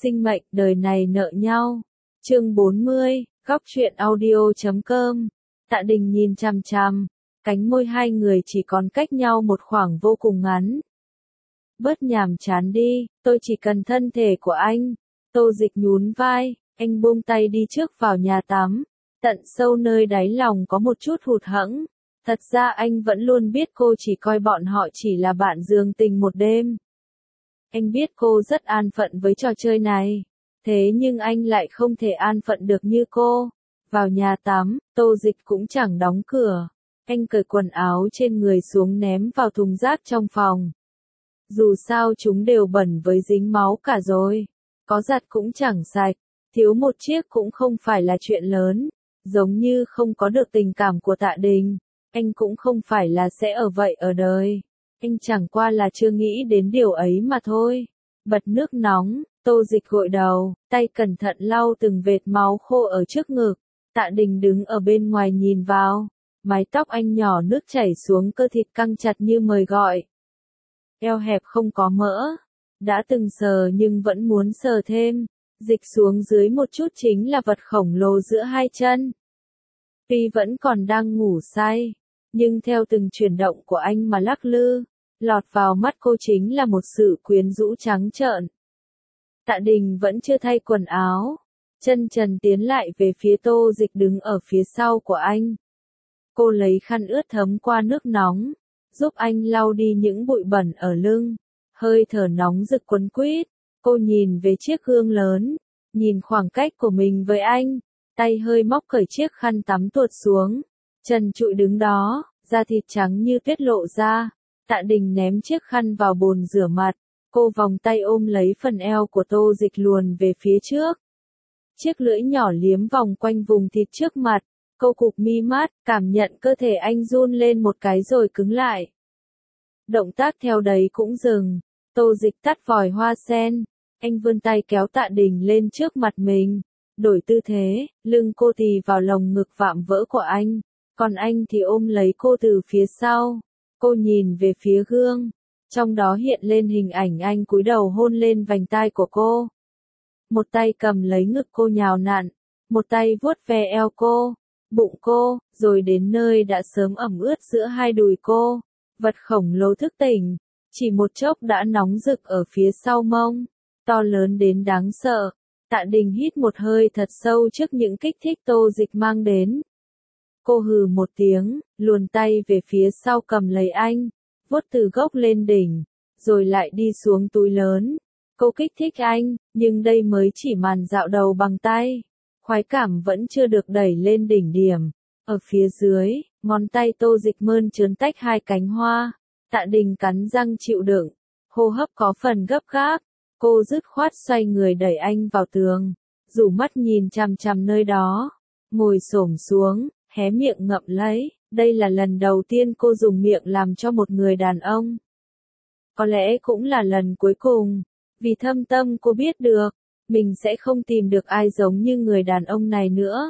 Sinh mệnh, đời này nợ nhau. Chương 40, góc truyện audio.com. Tạ Đình nhìn chằm chằm, cánh môi hai người chỉ còn cách nhau một khoảng vô cùng ngắn. Bớt nhàm chán đi, tôi chỉ cần thân thể của anh. Tô Dịch nhún vai, anh buông tay đi trước vào nhà tắm. Tận sâu nơi đáy lòng có một chút hụt hẫng. Thật ra anh vẫn luôn biết cô chỉ coi bọn họ chỉ là bạn giường tình một đêm. Anh biết cô rất an phận với trò chơi này. Thế nhưng anh lại không thể an phận được như cô. Vào nhà tắm, Tô Dịch cũng chẳng đóng cửa. Anh cởi quần áo trên người xuống ném vào thùng rác trong phòng. Dù sao chúng đều bẩn với dính máu cả rồi. Có giặt cũng chẳng sạch. Thiếu một chiếc cũng không phải là chuyện lớn. Giống như không có được tình cảm của Tạ Đình. Anh cũng không phải là sẽ ở vậy ở đời. Anh chẳng qua là chưa nghĩ đến điều ấy mà thôi. Bật nước nóng, Tô Dịch gội đầu, tay cẩn thận lau từng vệt máu khô ở trước ngực. Tạ Đình đứng ở bên ngoài nhìn vào. Mái tóc anh nhỏ nước chảy xuống cơ thịt căng chặt như mời gọi. Eo hẹp không có mỡ. Đã từng sờ nhưng vẫn muốn sờ thêm. Dịch xuống dưới một chút chính là vật khổng lồ giữa hai chân. Tuy vẫn còn đang ngủ say, nhưng theo từng chuyển động của anh mà lắc lư, lọt vào mắt cô chính là một sự quyến rũ trắng trợn. Tạ Đình vẫn chưa thay quần áo, chân trần tiến lại về phía Tô Dịch đứng ở phía sau của anh. Cô lấy khăn ướt thấm qua nước nóng, giúp anh lau đi những bụi bẩn ở lưng, hơi thở nóng rực quấn quýt. Cô nhìn về chiếc gương lớn, nhìn khoảng cách của mình với anh, tay hơi móc cởi chiếc khăn tắm tuột xuống, trần trụi đứng đó, da thịt trắng như tuyết lộ ra. Tạ Đình ném chiếc khăn vào bồn rửa mặt, cô vòng tay ôm lấy phần eo của Tô Dịch luồn về phía trước. Chiếc lưỡi nhỏ liếm vòng quanh vùng thịt trước mặt, cô cụp mi mắt, cảm nhận cơ thể anh run lên một cái rồi cứng lại. Động tác theo đấy cũng dừng, Tô Dịch tắt vòi hoa sen, anh vươn tay kéo Tạ Đình lên trước mặt mình, đổi tư thế, lưng cô thì vào lồng ngực vạm vỡ của anh, còn anh thì ôm lấy cô từ phía sau. Cô nhìn về phía gương, trong đó hiện lên hình ảnh anh cúi đầu hôn lên vành tai của cô. Một tay cầm lấy ngực cô nhào nặn, một tay vuốt ve eo cô, bụng cô, rồi đến nơi đã sớm ẩm ướt giữa hai đùi cô. Vật khổng lồ thức tỉnh, chỉ một chốc đã nóng rực ở phía sau mông, to lớn đến đáng sợ. Tạ Đình hít một hơi thật sâu trước những kích thích Tô Dịch mang đến. Cô hừ một tiếng, luồn tay về phía sau cầm lấy anh, vuốt từ gốc lên đỉnh, rồi lại đi xuống túi lớn. Cô kích thích anh, nhưng đây mới chỉ màn dạo đầu bằng tay. Khoái cảm vẫn chưa được đẩy lên đỉnh điểm. Ở phía dưới, ngón tay Tô Dịch mơn trớn tách hai cánh hoa. Tạ Đình cắn răng chịu đựng, hô hấp có phần gấp gáp. Cô dứt khoát xoay người đẩy anh vào tường, rủ mắt nhìn chằm chằm nơi đó, ngồi xổm xuống, hé miệng ngậm lấy. Đây là lần đầu tiên cô dùng miệng làm cho một người đàn ông. Có lẽ cũng là lần cuối cùng, vì thâm tâm cô biết được, mình sẽ không tìm được ai giống như người đàn ông này nữa.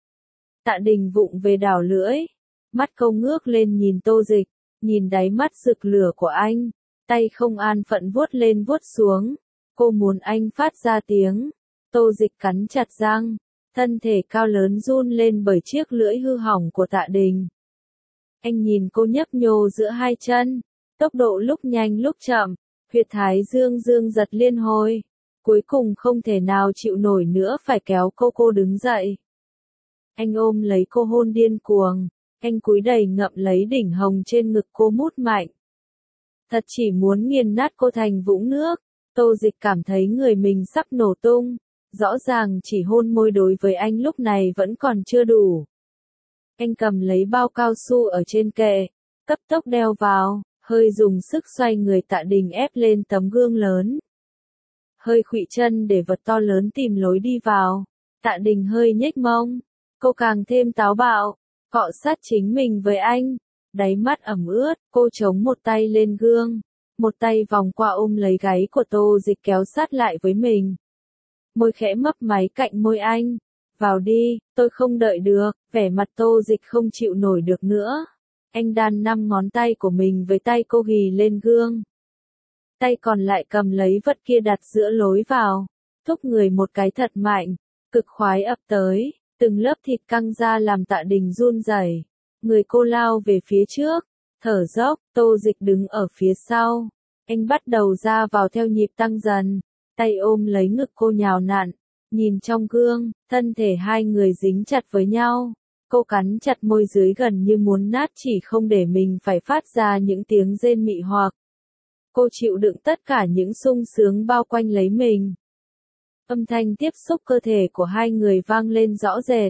Tạ Đình vụng về đảo lưỡi, mắt câu ngước lên nhìn Tô Dịch, nhìn đáy mắt rực lửa của anh, tay không an phận vuốt lên vuốt xuống. Cô muốn anh phát ra tiếng. Tô Dịch cắn chặt răng, thân thể cao lớn run lên bởi chiếc lưỡi hư hỏng của Tạ Đình. Anh nhìn cô nhấp nhô giữa hai chân, tốc độ lúc nhanh lúc chậm, huyệt thái dương dương giật liên hồi. Cuối cùng không thể nào chịu nổi nữa phải kéo cô đứng dậy. Anh ôm lấy cô hôn điên cuồng, anh cúi đầy ngậm lấy đỉnh hồng trên ngực cô mút mạnh. Thật chỉ muốn nghiền nát cô thành vũng nước. Tô Dịch cảm thấy người mình sắp nổ tung. Rõ ràng chỉ hôn môi đối với anh lúc này vẫn còn chưa đủ. Anh cầm lấy bao cao su ở trên kệ, cấp tốc đeo vào, hơi dùng sức xoay người. Tạ Đình ép lên tấm gương lớn, hơi khuỵu chân để vật to lớn tìm lối đi vào. Tạ Đình hơi nhếch mông, cô càng thêm táo bạo, cọ sát chính mình với anh. Đáy mắt ẩm ướt, cô chống một tay lên gương, một tay vòng qua ôm lấy gáy của Tô Dịch kéo sát lại với mình. Môi khẽ mấp máy cạnh môi anh. Vào đi, tôi không đợi được. Vẻ mặt Tô Dịch không chịu nổi được nữa. Anh đan 5 ngón tay của mình với tay cô ghì lên gương. Tay còn lại cầm lấy vật kia đặt giữa lối vào. thúc người một cái thật mạnh, cực khoái ập tới, từng lớp thịt căng ra làm Tạ Đình run rẩy. Người cô lao về phía trước, thở dốc, Tô Dịch đứng ở phía sau. Anh bắt đầu ra vào theo nhịp tăng dần, tay ôm lấy ngực cô nhào nặn, nhìn trong gương, thân thể hai người dính chặt với nhau. Cô cắn chặt môi dưới gần như muốn nát chỉ không để mình phải phát ra những tiếng rên mị hoặc. Cô chịu đựng tất cả những sung sướng bao quanh lấy mình. Âm thanh tiếp xúc cơ thể của hai người vang lên rõ rệt.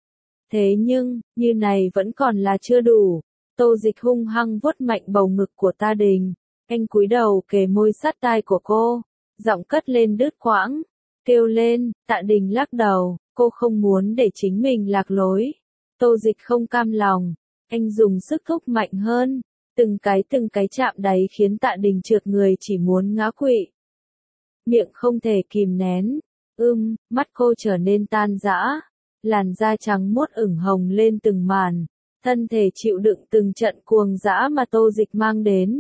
Thế nhưng, như này vẫn còn là chưa đủ. Tô Dịch hung hăng vuốt mạnh bầu ngực của Tạ Đình. Anh cúi đầu kề môi sát tai của cô, giọng cất lên đứt quãng, kêu lên. Tạ Đình lắc đầu, cô không muốn để chính mình lạc lối. Tô Dịch không cam lòng, anh dùng sức thúc mạnh hơn, từng cái chạm đáy khiến Tạ Đình trượt người chỉ muốn ngã quỵ. Miệng không thể kìm nén, mắt cô trở nên tan rã, làn da trắng muốt ửng hồng lên từng màn, thân thể chịu đựng từng trận cuồng dã mà Tô Dịch mang đến.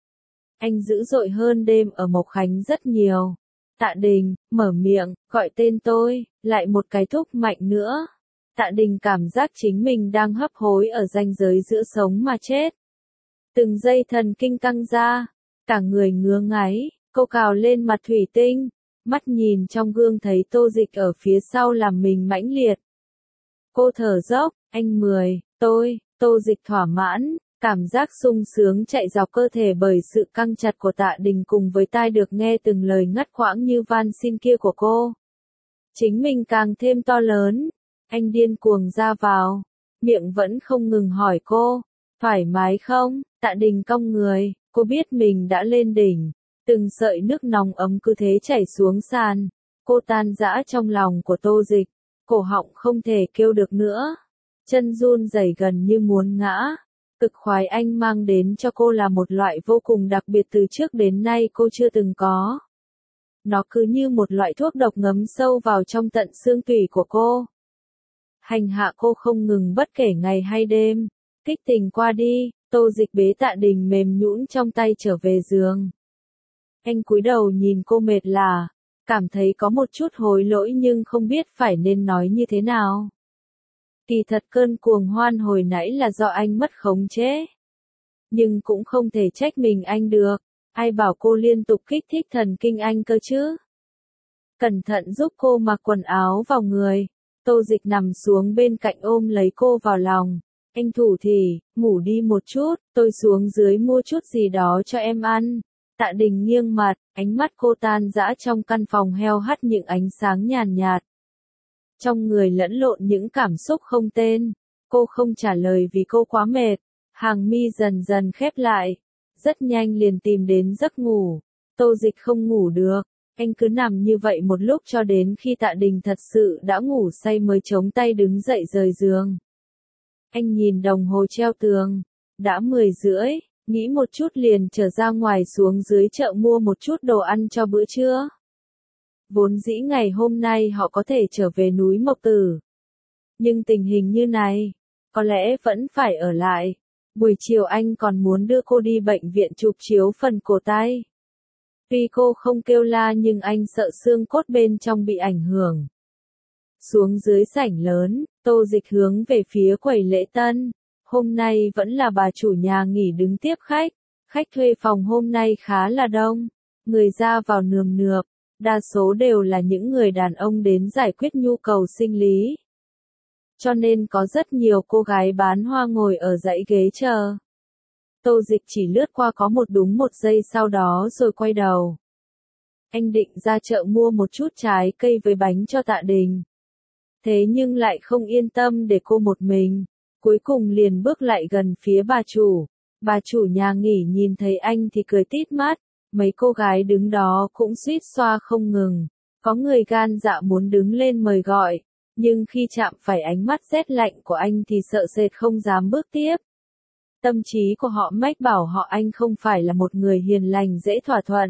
Anh dữ dội hơn đêm ở Mộc Khánh rất nhiều. Tạ Đình, mở miệng, gọi tên tôi, lại một cái thúc mạnh nữa. Tạ Đình cảm giác chính mình đang hấp hối ở ranh giới giữa sống mà chết. Từng dây thần kinh căng ra, cả người ngứa ngáy, cô cào lên mặt thủy tinh, mắt nhìn trong gương thấy Tô Dịch ở phía sau làm mình mãnh liệt. Cô thở dốc, anh 10, Tô Dịch thỏa mãn, cảm giác sung sướng chạy dọc cơ thể bởi sự căng chặt của Tạ Đình cùng với tai được nghe từng lời ngắt quãng như van xin kia của cô. Chính mình càng thêm to lớn, anh điên cuồng ra vào, miệng vẫn không ngừng hỏi cô, thoải mái không? Tạ Đình cong người, cô biết mình đã lên đỉnh, từng sợi nước nóng ấm cứ thế chảy xuống sàn, cô tan rã trong lòng của Tô Dịch, cổ họng không thể kêu được nữa, chân run rẩy gần như muốn ngã. Cực khoái anh mang đến cho cô là một loại vô cùng đặc biệt từ trước đến nay cô chưa từng có. Nó cứ như một loại thuốc độc ngấm sâu vào trong tận xương tủy của cô. Hành hạ cô không ngừng bất kể ngày hay đêm. Kích tình qua đi, Tô Dịch bế Tạ Đình mềm nhũn trong tay trở về giường. Anh cúi đầu nhìn cô mệt lả, cảm thấy có một chút hối lỗi nhưng không biết phải nên nói như thế nào. Kỳ thật cơn cuồng hoan hồi nãy là do anh mất khống chế. Nhưng cũng không thể trách mình anh được, ai bảo cô liên tục kích thích thần kinh anh cơ chứ. Cẩn thận giúp cô mặc quần áo vào người, Tô Dịch nằm xuống bên cạnh ôm lấy cô vào lòng. Anh thủ thỉ, ngủ đi một chút, tôi xuống dưới mua chút gì đó cho em ăn. Tạ Đình nghiêng mặt, ánh mắt cô tan rã trong căn phòng heo hắt những ánh sáng nhàn nhạt. Trong người lẫn lộn những cảm xúc không tên, cô không trả lời vì cô quá mệt, hàng mi dần dần khép lại, rất nhanh liền tìm đến giấc ngủ. Tô Dịch không ngủ được, anh cứ nằm như vậy một lúc cho đến khi Tạ Đình thật sự đã ngủ say mới chống tay đứng dậy rời giường. Anh nhìn đồng hồ treo tường, đã 10:30, nghĩ một chút liền trở ra ngoài xuống dưới chợ mua một chút đồ ăn cho bữa trưa. Vốn dĩ ngày hôm nay họ có thể trở về núi Mộc Tử. Nhưng tình hình như này, có lẽ vẫn phải ở lại. Buổi chiều anh còn muốn đưa cô đi bệnh viện chụp chiếu phần cổ tay. Tuy cô không kêu la nhưng anh sợ xương cốt bên trong bị ảnh hưởng. Xuống dưới sảnh lớn, Tô Dịch hướng về phía quầy lễ tân. Hôm nay vẫn là bà chủ nhà nghỉ đứng tiếp khách. Khách thuê phòng hôm nay khá là đông. Người ra vào nườm nượp. Đa số đều là những người đàn ông đến giải quyết nhu cầu sinh lý. Cho nên có rất nhiều cô gái bán hoa ngồi ở dãy ghế chờ. Tô Dịch chỉ lướt qua có đúng một giây sau đó rồi quay đầu. Anh định ra chợ mua một chút trái cây với bánh cho Tạ Đình. Thế nhưng lại không yên tâm để cô một mình. Cuối cùng liền bước lại gần phía bà chủ. Bà chủ nhà nghỉ nhìn thấy anh thì cười tít mắt. Mấy cô gái đứng đó cũng suýt xoa không ngừng. Có người gan dạ muốn đứng lên mời gọi. Nhưng khi chạm phải ánh mắt rét lạnh của anh thì sợ sệt không dám bước tiếp. Tâm trí của họ mách bảo họ anh không phải là một người hiền lành dễ thỏa thuận.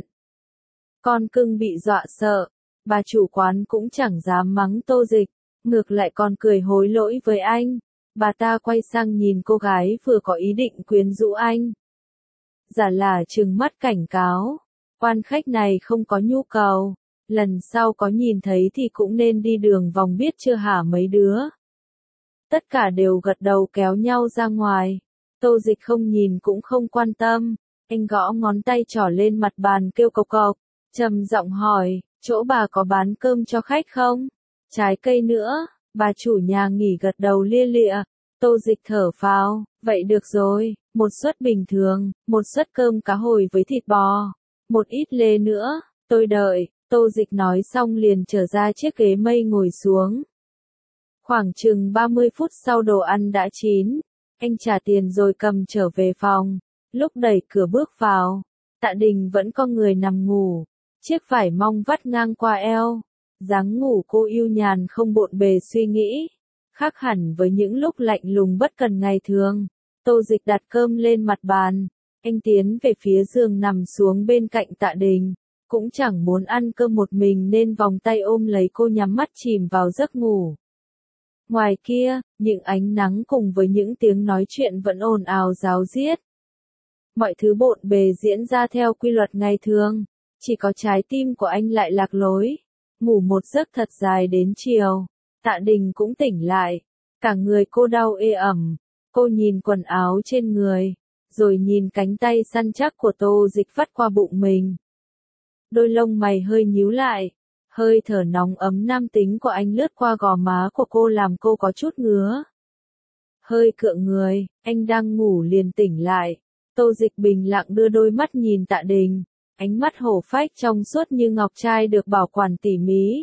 Con cưng bị dọa sợ. Bà chủ quán cũng chẳng dám mắng Tô Dịch. Ngược lại còn cười hối lỗi với anh. Bà ta quay sang nhìn cô gái vừa có ý định quyến rũ anh. Giả là trừng mắt cảnh cáo. Quan khách này không có nhu cầu. lần sau có nhìn thấy thì cũng nên đi đường vòng biết chưa hả mấy đứa. Tất cả đều gật đầu kéo nhau ra ngoài. Tô Dịch không nhìn cũng không quan tâm, anh gõ ngón tay trỏ lên mặt bàn kêu cộc cộc, trầm giọng hỏi, chỗ bà có bán cơm cho khách không? Trái cây nữa, bà chủ nhà nghỉ gật đầu lia lịa. Tô Dịch thở phào, vậy được rồi, một suất bình thường, một suất cơm cá hồi với thịt bò, một ít lê nữa, tôi đợi. Tô Dịch nói xong liền trở ra chiếc ghế mây ngồi xuống. Khoảng chừng 30 phút sau đồ ăn đã chín, anh trả tiền rồi cầm trở về phòng. Lúc đẩy cửa bước vào, Tạ Đình vẫn có người nằm ngủ, chiếc vải mong vắt ngang qua eo. Dáng ngủ cô yêu nhàn không bộn bề suy nghĩ, khác hẳn với những lúc lạnh lùng bất cần ngày thường. Tô Dịch đặt cơm lên mặt bàn, anh tiến về phía giường nằm xuống bên cạnh Tạ Đình, cũng chẳng muốn ăn cơm một mình nên vòng tay ôm lấy cô nhắm mắt chìm vào giấc ngủ. Ngoài kia, những ánh nắng cùng với những tiếng nói chuyện vẫn ồn ào ráo riết. Mọi thứ bộn bề diễn ra theo quy luật ngày thường, chỉ có trái tim của anh lại lạc lối. Ngủ một giấc thật dài đến chiều, Tạ Đình cũng tỉnh lại, cả người cô đau ê ẩm. Cô nhìn quần áo trên người, rồi nhìn cánh tay săn chắc của Tô Dịch vắt qua bụng mình. Đôi lông mày hơi nhíu lại, hơi thở nóng ấm nam tính của anh lướt qua gò má của cô làm cô có chút ngứa. Hơi cựa người, anh đang ngủ liền tỉnh lại. Tô Dịch bình lặng đưa đôi mắt nhìn Tạ Đình, ánh mắt hổ phách trong suốt như ngọc trai được bảo quản tỉ mí.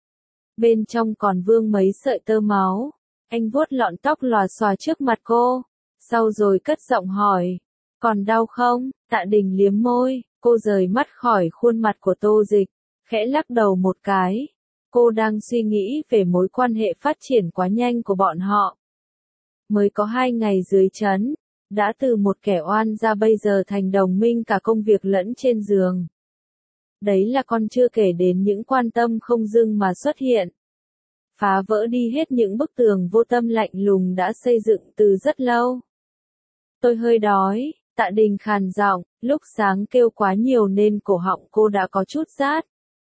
Bên trong còn vương mấy sợi tơ máu, anh vuốt lọn tóc lòa xòa trước mặt cô, sau rồi cất giọng hỏi, còn đau không? Tạ Đình liếm môi, cô rời mắt khỏi khuôn mặt của Tô Dịch, khẽ lắc đầu một cái. Cô đang suy nghĩ về mối quan hệ phát triển quá nhanh của bọn họ. Mới có 2 ngày dưới trấn, đã từ một kẻ oan ra bây giờ thành đồng minh cả công việc lẫn trên giường. Đấy là còn chưa kể đến những quan tâm không dưng mà xuất hiện. Phá vỡ đi hết những bức tường vô tâm lạnh lùng đã xây dựng từ rất lâu. Tôi hơi đói, Tạ Đình khàn giọng, lúc sáng kêu quá nhiều nên cổ họng cô đã có chút rát.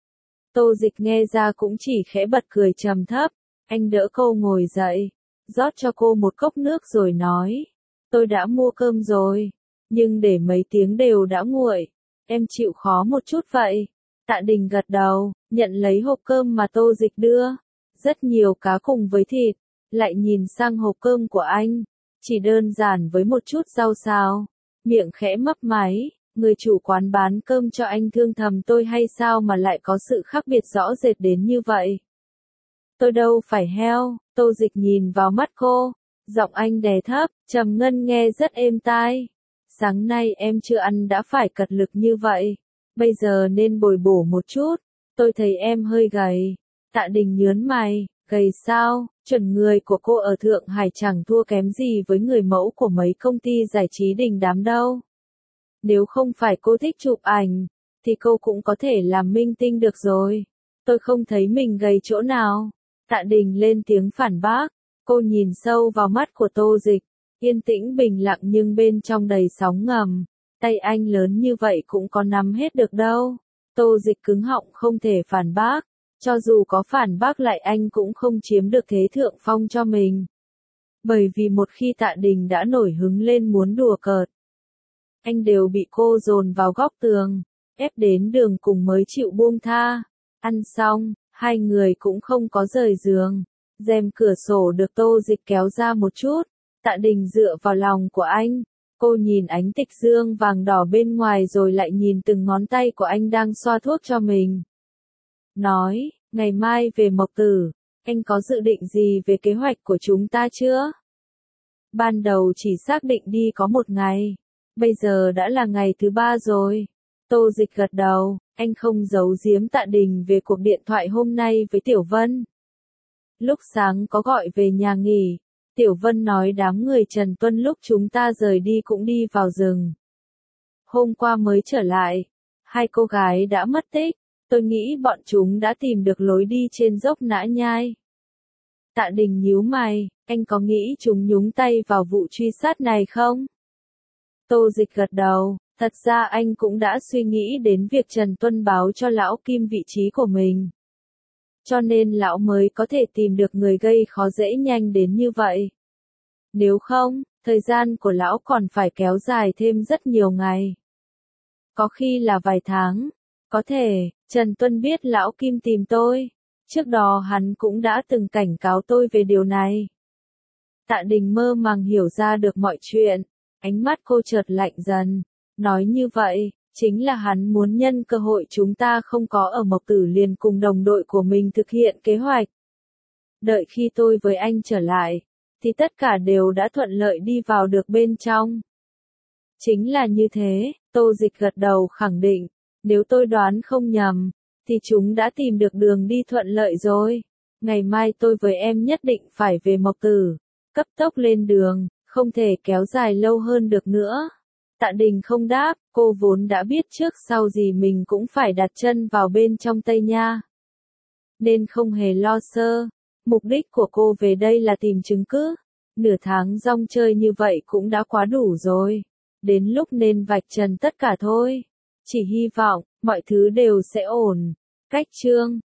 Tô Dịch nghe ra cũng chỉ khẽ bật cười trầm thấp, anh đỡ cô ngồi dậy, rót cho cô một cốc nước rồi nói, tôi đã mua cơm rồi, nhưng để mấy tiếng đều đã nguội, em chịu khó một chút vậy. Tạ Đình gật đầu, nhận lấy hộp cơm mà Tô Dịch đưa, rất nhiều cá cùng với thịt, lại nhìn sang hộp cơm của anh, chỉ đơn giản với một chút rau xào, miệng khẽ mấp máy. Người chủ quán bán cơm cho anh thương thầm tôi hay sao mà lại có sự khác biệt rõ rệt đến như vậy? Tôi đâu phải heo. Tô Dịch nhìn vào mắt cô, giọng anh đè thấp, trầm ngân nghe rất êm tai. Sáng nay em chưa ăn đã phải cật lực như vậy, bây giờ nên bồi bổ một chút. Tôi thấy em hơi gầy. Tạ Đình nhớn mày, gầy sao? Chuẩn người của cô ở Thượng Hải chẳng thua kém gì với người mẫu của mấy công ty giải trí đình đám đâu. Nếu không phải cô thích chụp ảnh, thì cô cũng có thể làm minh tinh được rồi. Tôi không thấy mình gầy chỗ nào. Tạ Đình lên tiếng phản bác. Cô nhìn sâu vào mắt của Tô Dịch, yên tĩnh bình lặng nhưng bên trong đầy sóng ngầm. Tay anh lớn như vậy cũng có nắm hết được đâu. Tô Dịch cứng họng không thể phản bác. Cho dù có phản bác lại anh cũng không chiếm được thế thượng phong cho mình. Bởi vì một khi Tạ Đình đã nổi hứng lên muốn đùa cợt, anh đều bị cô dồn vào góc tường, ép đến đường cùng mới chịu buông tha. Ăn xong, hai người cũng không có rời giường. Rèm cửa sổ được Tô Dịch kéo ra một chút. Tạ Đình dựa vào lòng của anh. Cô nhìn ánh tịch dương vàng đỏ bên ngoài rồi lại nhìn từng ngón tay của anh đang xoa thuốc cho mình. Nói, ngày mai về Mộc Tử, anh có dự định gì về kế hoạch của chúng ta chưa? Ban đầu chỉ xác định đi có 1 ngày. Bây giờ đã là ngày thứ 3 rồi. Tô Dịch gật đầu, anh không giấu giếm Tạ Đình về cuộc điện thoại hôm nay với Tiểu Vân. Lúc sáng có gọi về nhà nghỉ, Tiểu Vân nói đám người Trần Tuân lúc chúng ta rời đi cũng đi vào rừng. Hôm qua mới trở lại, 2 cô gái đã mất tích, tôi nghĩ bọn chúng đã tìm được lối đi trên dốc Nã Nhai. Tạ Đình nhíu mày, anh có nghĩ chúng nhúng tay vào vụ truy sát này không? Tô Dịch gật đầu, Thật ra anh cũng đã suy nghĩ đến việc Trần Tuân báo cho lão Kim vị trí của mình. Cho nên lão mới có thể tìm được người gây khó dễ nhanh đến như vậy. Nếu không, thời gian của lão còn phải kéo dài thêm rất nhiều ngày. Có khi là vài tháng. Có thể, Trần Tuân biết lão Kim tìm tôi. Trước đó hắn cũng đã từng cảnh cáo tôi về điều này. Tạ Đình mơ màng hiểu ra được mọi chuyện. Ánh mắt cô chợt lạnh dần. Nói như vậy, chính là hắn muốn nhân cơ hội chúng ta không có ở Mộc Tử liền cùng đồng đội của mình thực hiện kế hoạch. Đợi khi tôi với anh trở lại, thì tất cả đều đã thuận lợi đi vào được bên trong. Chính là như thế, Tô Dịch gật đầu khẳng định, nếu tôi đoán không nhầm, thì chúng đã tìm được đường đi thuận lợi rồi. Ngày mai tôi với em nhất định phải về Mộc Tử, cấp tốc lên đường, không thể kéo dài lâu hơn được nữa. Tạ Đình không đáp, cô vốn đã biết trước sau gì mình cũng phải đặt chân vào bên trong Tây Nha. Nên không hề lo sơ, mục đích của cô về đây là tìm chứng cứ. Nửa tháng rong chơi như vậy cũng đã quá đủ rồi. Đến lúc nên vạch trần tất cả thôi. Chỉ hy vọng, mọi thứ đều sẽ ổn. Cách chương